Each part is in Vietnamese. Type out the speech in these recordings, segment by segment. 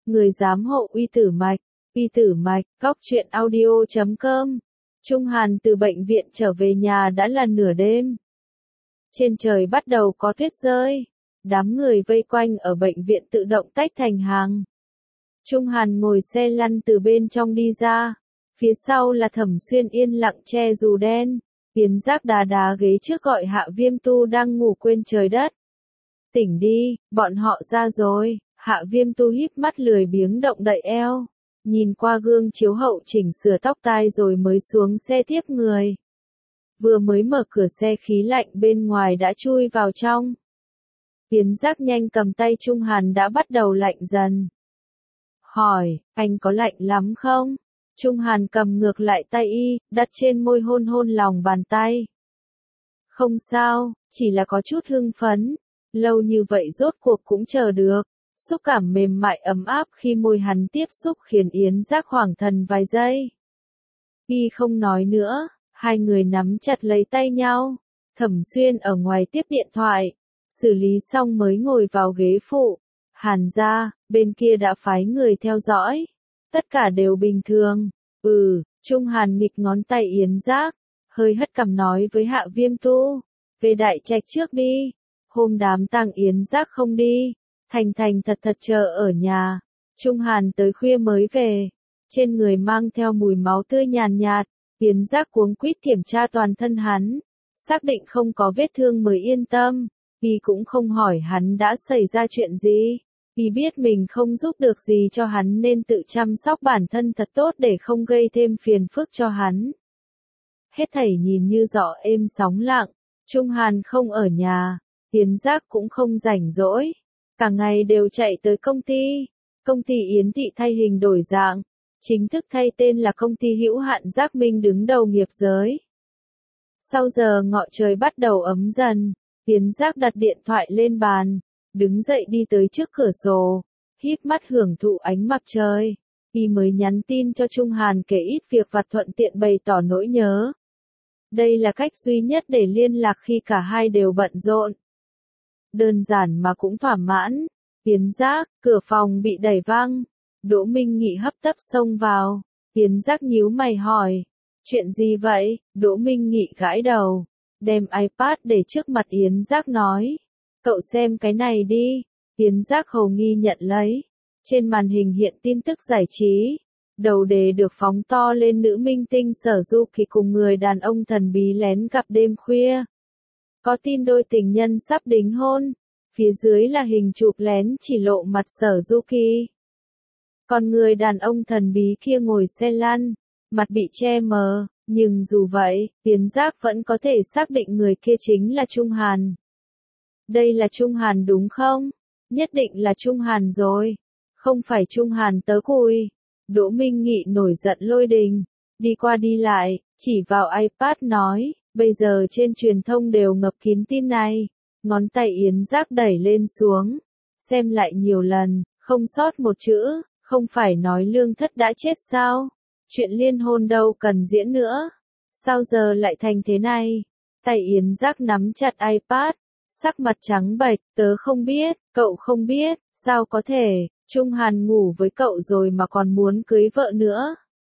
Người giám hộ Uy Tử Mạch. Uy Tử Mạch, góc truyện audio.com. Trung Hàn từ bệnh viện trở về nhà đã là nửa đêm. Trên trời bắt đầu có tuyết rơi. Đám người vây quanh ở bệnh viện tự động tách thành hàng. Trung Hàn ngồi xe lăn từ bên trong đi ra. Phía sau là Thẩm Xuyên yên lặng che dù đen. Tiến Giác đá đá ghế trước gọi Hạ Viêm Tu đang ngủ quên trời đất. Tỉnh đi, bọn họ ra rồi. Hạ Viêm Tu híp mắt lười biếng động đậy eo. Nhìn qua gương chiếu hậu chỉnh sửa tóc tai rồi mới xuống xe tiếp người. Vừa mới mở cửa xe khí lạnh bên ngoài đã chui vào trong. Tiến Giác nhanh cầm tay Trung Hàn đã bắt đầu lạnh dần. Hỏi, anh có lạnh lắm không? Trung Hàn cầm ngược lại tay y, đặt trên môi hôn hôn lòng bàn tay. Không sao, chỉ là có chút hưng phấn. Lâu như vậy rốt cuộc cũng chờ được. Xúc cảm mềm mại ấm áp khi môi hắn tiếp xúc khiến Yến Giác hoảng thần vài giây. Y không nói nữa, hai người nắm chặt lấy tay nhau. Thẩm Xuyên ở ngoài tiếp điện thoại. Xử lý xong mới ngồi vào ghế phụ. Hàn ra, bên kia đã phái người theo dõi. Tất cả đều bình thường. Trung Hàn nghịch ngón tay Yến Giác. Hơi hất cằm nói với Hạ Viêm Tu. Về Đại Trạch trước đi. Hôm đám tang Yến Giác không đi. Thành thành thật thật chờ ở nhà. Trung Hàn tới khuya mới về. Trên người mang theo mùi máu tươi nhàn nhạt. Yến Giác cuống quýt kiểm tra toàn thân hắn. Xác định không có vết thương mới yên tâm. Y cũng không hỏi hắn đã xảy ra chuyện gì. Y biết mình không giúp được gì cho hắn nên tự chăm sóc bản thân thật tốt để không gây thêm phiền phức cho hắn. Hết thảy nhìn như gió êm sóng lặng. Trung Hàn không ở nhà. Yến Giác cũng không rảnh rỗi. Cả ngày đều chạy tới công ty. Công ty Yến Thị thay hình đổi dạng. Chính thức thay tên là công ty hữu hạn Giác Minh đứng đầu nghiệp giới. Sau giờ ngọ trời bắt đầu ấm dần. Yến Giác đặt điện thoại lên bàn. Đứng dậy đi tới trước cửa sổ. Híp mắt hưởng thụ ánh mặt trời. Y mới nhắn tin cho Trung Hàn kể ít việc vặt thuận tiện bày tỏ nỗi nhớ. Đây là cách duy nhất để liên lạc khi cả hai đều bận rộn. Đơn giản mà cũng thỏa mãn. Yến Giác, cửa phòng bị đẩy văng. Đỗ Minh Nghị hấp tấp xông vào. Yến Giác nhíu mày hỏi. Chuyện gì vậy? Đỗ Minh Nghị gãi đầu. Đem iPad để trước mặt Yến Giác nói. Cậu xem cái này đi. Yến Giác hầu nghi nhận lấy. Trên màn hình hiện tin tức giải trí. Đầu đề được phóng to lên nữ minh tinh Sở Du Kỳ cùng người đàn ông thần bí lén gặp đêm khuya. Có tin đôi tình nhân sắp đính hôn. Phía dưới là hình chụp lén chỉ lộ mặt Sở Du Kỳ. Còn người đàn ông thần bí kia ngồi xe lăn, mặt bị che mờ, nhưng dù vậy, Yến Giác vẫn có thể xác định người kia chính là Trung Hàn. Đây là Trung Hàn đúng không? Nhất định là Trung Hàn rồi. Không phải Trung Hàn tớ cùi. Đỗ Minh Nghị nổi giận lôi đình, đi qua đi lại, chỉ vào iPad nói, bây giờ trên truyền thông đều ngập kín tin này. Ngón tay Yến Giác đẩy lên xuống, xem lại nhiều lần, không sót một chữ, không phải nói Lương Thất đã chết sao? Chuyện liên hôn đâu cần diễn nữa. Sao giờ lại thành thế này? Tay Yến Giác nắm chặt iPad, sắc mặt trắng bệch, tớ không biết, cậu không biết, sao có thể, Trung Hàn ngủ với cậu rồi mà còn muốn cưới vợ nữa.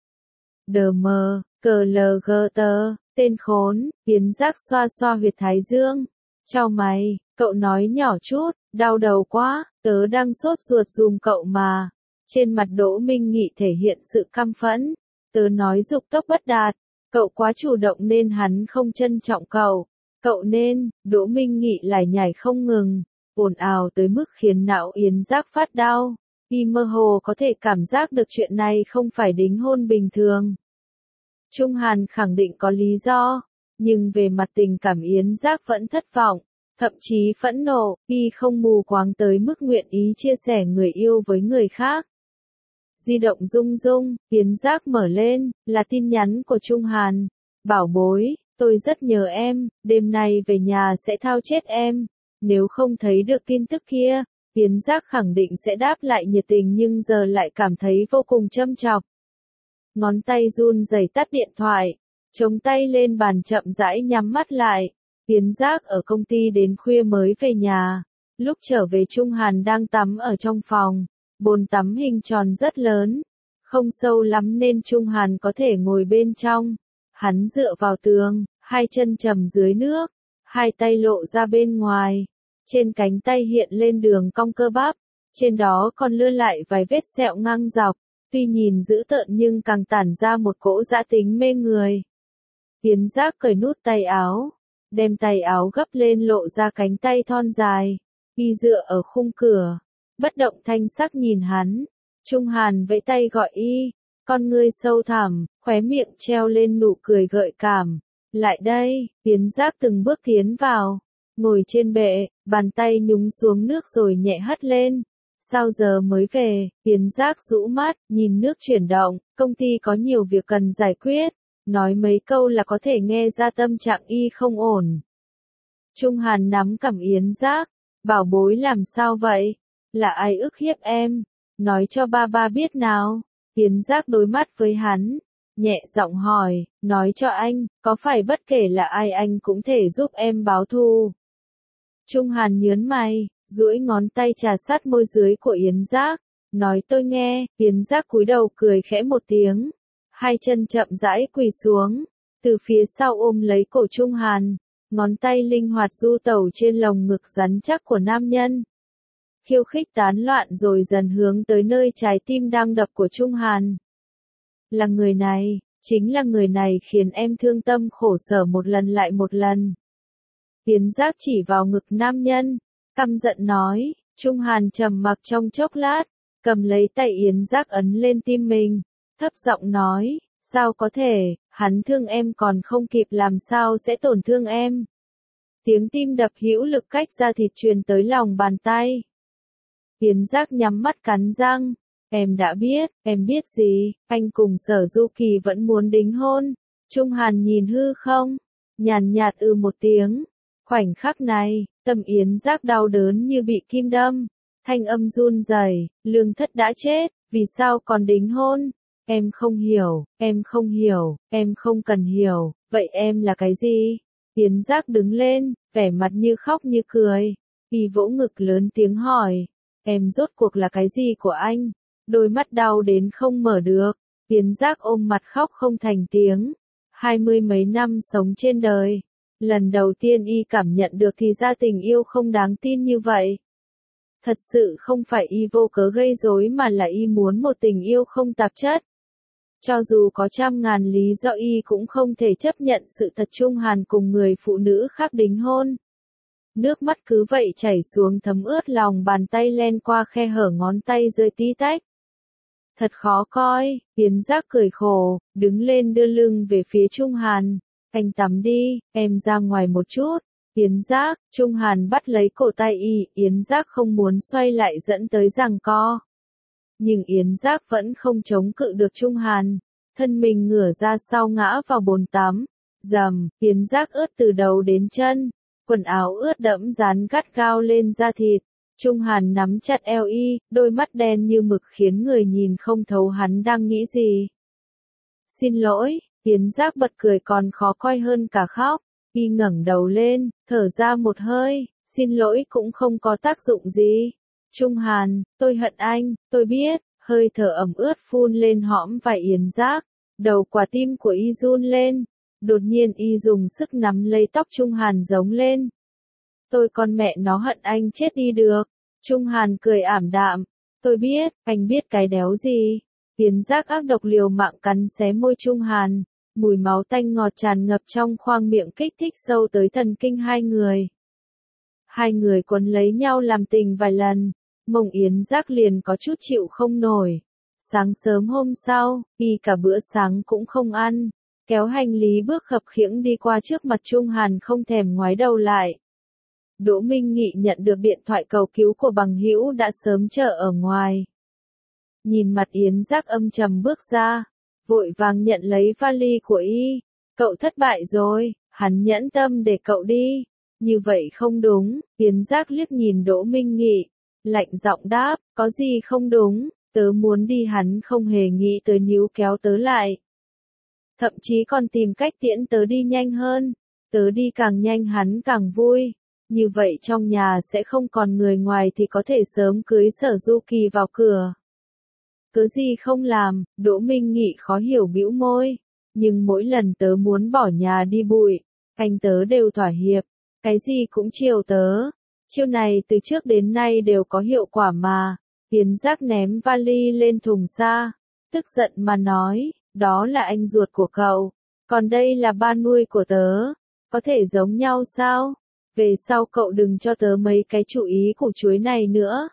Đờ mờ, cờ lờ gờ tờ, tên khốn, Yến Giác xoa xoa huyệt thái dương. Chào mày, cậu nói nhỏ chút, đau đầu quá, tớ đang sốt ruột giùm cậu mà. Trên mặt Đỗ Minh Nghị thể hiện sự căm phẫn. Tớ nói dục tốc bất đạt, cậu quá chủ động nên hắn không trân trọng cậu. Cậu nên, Đỗ Minh Nghị lải nhải không ngừng, ồn ào tới mức khiến não Yến Giác phát đau. Y mơ hồ có thể cảm giác được chuyện này không phải đính hôn bình thường. Trung Hàn khẳng định có lý do, nhưng về mặt tình cảm Yến Giác vẫn thất vọng, thậm chí phẫn nộ. Y không mù quáng tới mức nguyện ý chia sẻ người yêu với người khác. Di động rung rung, Yến Giác mở lên, là tin nhắn của Trung Hàn. Bảo bối, tôi rất nhớ em, đêm nay về nhà sẽ thao chết em. Nếu không thấy được tin tức kia, Yến Giác khẳng định sẽ đáp lại nhiệt tình nhưng giờ lại cảm thấy vô cùng châm chọc. Ngón tay run rẩy tắt điện thoại, chống tay lên bàn chậm rãi nhắm mắt lại. Yến Giác ở công ty đến khuya mới về nhà. Lúc trở về Trung Hàn đang tắm ở trong phòng. Bồn tắm hình tròn rất lớn, không sâu lắm nên Trung Hàn có thể ngồi bên trong. Hắn dựa vào tường, hai chân chầm dưới nước, hai tay lộ ra bên ngoài. Trên cánh tay hiện lên đường cong cơ bắp, trên đó còn lưu lại vài vết sẹo ngang dọc, tuy nhìn dữ tợn nhưng càng tản ra một cỗ dã tính mê người. Yến Giác cởi nút tay áo, đem tay áo gấp lên lộ ra cánh tay thon dài, y dựa ở khung cửa, bất động thanh sắc nhìn hắn. Trung Hàn vẫy tay gọi y, con ngươi sâu thẳm, khóe miệng treo lên nụ cười gợi cảm. Lại đây, Yến Giác từng bước tiến vào, ngồi trên bệ, bàn tay nhúng xuống nước rồi nhẹ hất lên. Sao giờ mới về? Yến Giác rũ mắt, nhìn nước chuyển động, công ty có nhiều việc cần giải quyết. Nói mấy câu là có thể nghe ra tâm trạng y không ổn. Trung Hàn nắm cằm Yến Giác, bảo bối làm sao vậy? Là ai ức hiếp em? Nói cho ba biết nào. Yến Giác đối mắt với hắn, nhẹ giọng hỏi, nói cho anh, có phải bất kể là ai anh cũng thể giúp em báo thù? Trung Hàn nhớn mày, duỗi ngón tay trà sát môi dưới của Yến Giác, nói tôi nghe. Yến Giác cúi đầu cười khẽ một tiếng, hai chân chậm rãi quỳ xuống, từ phía sau ôm lấy cổ Trung Hàn, ngón tay linh hoạt du tẩu trên lồng ngực rắn chắc của nam nhân. Khiêu khích tán loạn rồi dần hướng tới nơi trái tim đang đập của Trung Hàn. Là người này, chính là người này khiến em thương tâm khổ sở một lần lại một lần. Yến Giác chỉ vào ngực nam nhân, căm giận nói. Trung Hàn trầm mặc trong chốc lát, cầm lấy tay Yến Giác ấn lên tim mình, thấp giọng nói, sao có thể, hắn thương em còn không kịp làm sao sẽ tổn thương em. Tiếng tim đập hữu lực cách da thịt truyền tới lòng bàn tay. Yến Giác nhắm mắt cắn răng, em đã biết, em biết gì, anh cùng Sở Du Kỳ vẫn muốn đính hôn. Trung Hàn nhìn hư không, nhàn nhạt một tiếng. Khoảnh khắc này, tâm Yến Giác đau đớn như bị kim đâm, thanh âm run rẩy, Lương Thất đã chết, vì sao còn đính hôn? Em không hiểu, em không hiểu, em không cần hiểu, vậy em là cái gì? Yến Giác đứng lên, vẻ mặt như khóc như cười, y vỗ ngực lớn tiếng hỏi, em rốt cuộc là cái gì của anh? Đôi mắt đau đến không mở được, Yến Giác ôm mặt khóc không thành tiếng. 20 mấy năm sống trên đời, lần đầu tiên y cảm nhận được thì ra tình yêu không đáng tin như vậy. Thật sự không phải y vô cớ gây rối mà là y muốn một tình yêu không tạp chất. Cho dù có trăm ngàn lý do y cũng không thể chấp nhận sự thật Trung Hàn cùng người phụ nữ khác đính hôn. Nước mắt cứ vậy chảy xuống thấm ướt lòng bàn tay len qua khe hở ngón tay rơi tí tách. Thật khó coi, Yến Giác cười khổ, đứng lên đưa lưng về phía Trung Hàn. Anh tắm đi, em ra ngoài một chút. Yến Giác, Trung Hàn bắt lấy cổ tay y, Yến Giác không muốn xoay lại dẫn tới giằng co. Nhưng Yến Giác vẫn không chống cự được Trung Hàn, thân mình ngửa ra sau ngã vào bồn tắm. Dầm, Yến Giác ướt từ đầu đến chân, quần áo ướt đẫm dán gắt gao lên da thịt. Trung Hàn nắm chặt eo y, đôi mắt đen như mực khiến người nhìn không thấu hắn đang nghĩ gì. Xin lỗi, Yến Giác bật cười còn khó coi hơn cả khóc, y ngẩng đầu lên, thở ra một hơi, xin lỗi cũng không có tác dụng gì. Trung Hàn, tôi hận anh, tôi biết, hơi thở ẩm ướt phun lên hõm vai Yến Giác, đầu quả tim của y run lên, đột nhiên y dùng sức nắm lấy tóc Trung Hàn giống lên. Tôi con mẹ nó hận anh chết đi được. Trung Hàn cười ảm đạm, tôi biết, anh biết cái đéo gì. Yến Giác ác độc liều mạng cắn xé môi Trung Hàn, mùi máu tanh ngọt tràn ngập trong khoang miệng kích thích sâu tới thần kinh hai người. Hai người quấn lấy nhau làm tình vài lần, mông Yến Giác liền có chút chịu không nổi. Sáng sớm hôm sau, y cả bữa sáng cũng không ăn, kéo hành lý bước khập khiễng đi qua trước mặt Trung Hàn không thèm ngoái đầu lại. Đỗ Minh Nghị nhận được điện thoại cầu cứu của bằng hữu đã sớm chờ ở ngoài. Nhìn mặt Yến Giác âm trầm bước ra, vội vàng nhận lấy vali của y. Cậu thất bại rồi, hắn nhẫn tâm để cậu đi. Như vậy không đúng, Yến Giác liếc nhìn Đỗ Minh Nghị, lạnh giọng đáp, có gì không đúng, tớ muốn đi hắn không hề nghĩ tới níu kéo tớ lại. Thậm chí còn tìm cách tiễn tớ đi nhanh hơn, tớ đi càng nhanh hắn càng vui. Như vậy trong nhà sẽ không còn người ngoài thì có thể sớm cưới Sở Du Kỳ vào cửa. Cớ gì không làm, Đỗ Minh Nghị khó hiểu bĩu môi. Nhưng mỗi lần tớ muốn bỏ nhà đi bụi, anh tớ đều thỏa hiệp, cái gì cũng chiều tớ. Chiêu này từ trước đến nay đều có hiệu quả mà. Yến Giác ném vali lên thùng xa, tức giận mà nói, đó là anh ruột của cậu, còn đây là ba nuôi của tớ, có thể giống nhau sao? Về sau cậu đừng cho tớ mấy cái chủ ý củ chuối này nữa.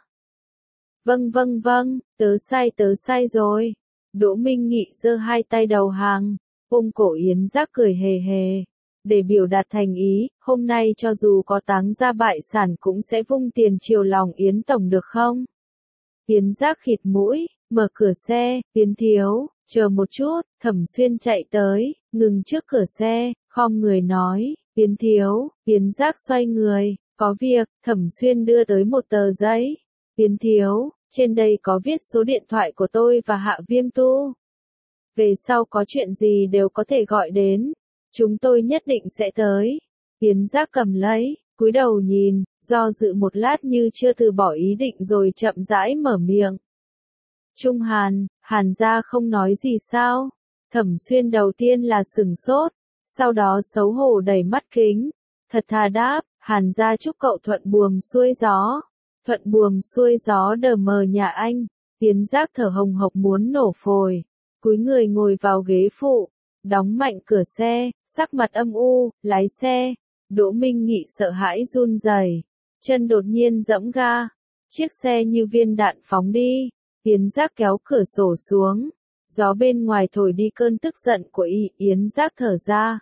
Vâng, tớ sai rồi. Đỗ Minh Nghị giơ hai tay đầu hàng, ôm cổ Yến Giác cười hề hề. Để biểu đạt thành ý, hôm nay cho dù có táng ra bại sản cũng sẽ vung tiền chiều lòng Yến Tổng được không? Yến Giác khịt mũi, mở cửa xe, Yến thiếu, chờ một chút, Thẩm Xuyên chạy tới, ngừng trước cửa xe, khom người nói, Yến thiếu, Yến Giác xoay người, có việc, Thẩm Xuyên đưa tới một tờ giấy. Yến thiếu, trên đây có viết số điện thoại của tôi và Hạ Viêm Tu. Về sau có chuyện gì đều có thể gọi đến, chúng tôi nhất định sẽ tới. Yến Giác cầm lấy, cúi đầu nhìn, do dự một lát như chưa từ bỏ ý định rồi chậm rãi mở miệng. Trung Hàn, Hàn gia không nói gì sao? Thẩm Xuyên đầu tiên là sửng sốt, sau đó xấu hổ đẩy mắt kính, thật thà đáp, Hàn gia chúc cậu thuận buồm xuôi gió. Thuận buồm xuôi gió đờ mờ nhà anh. Yến Giác thở hồng hộc muốn nổ phổi, cúi người ngồi vào ghế phụ, đóng mạnh cửa xe, sắc mặt âm u, lái xe. Đỗ Minh Nghị sợ hãi run rẩy, chân đột nhiên giẫm ga, chiếc xe như viên đạn phóng đi. Yến Giác kéo cửa sổ xuống, gió bên ngoài thổi đi cơn tức giận của Yến Giác thở ra.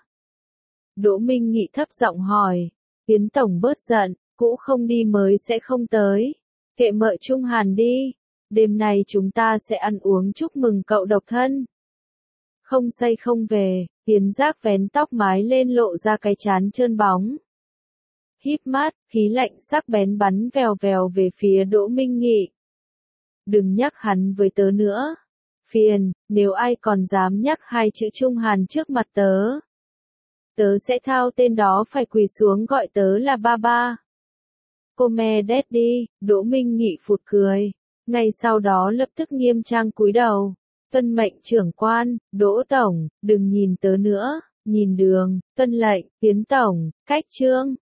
Đỗ Minh Nghị thấp giọng hỏi, Yến Tổng bớt giận, cũ không đi mới sẽ không tới, kệ mợ Trung Hàn đi, đêm nay chúng ta sẽ ăn uống chúc mừng cậu độc thân. Không say không về, Yến Giác vén tóc mái lên lộ ra cái trán trơn bóng. Híp mắt, khí lạnh sắc bén bắn vèo vèo về phía Đỗ Minh Nghị. Đừng nhắc hắn với tớ nữa. Phiền, nếu ai còn dám nhắc hai chữ Trung Hàn trước mặt tớ, tớ sẽ thao tên đó phải quỳ xuống gọi tớ là ba ba. Cô me đét đi, Đỗ Minh Nghị phụt cười. Ngay sau đó lập tức nghiêm trang cúi đầu. Tuân mệnh trưởng quan, Đỗ Tổng, đừng nhìn tớ nữa, nhìn đường, tuân lệnh, Yến Tổng, cách trương.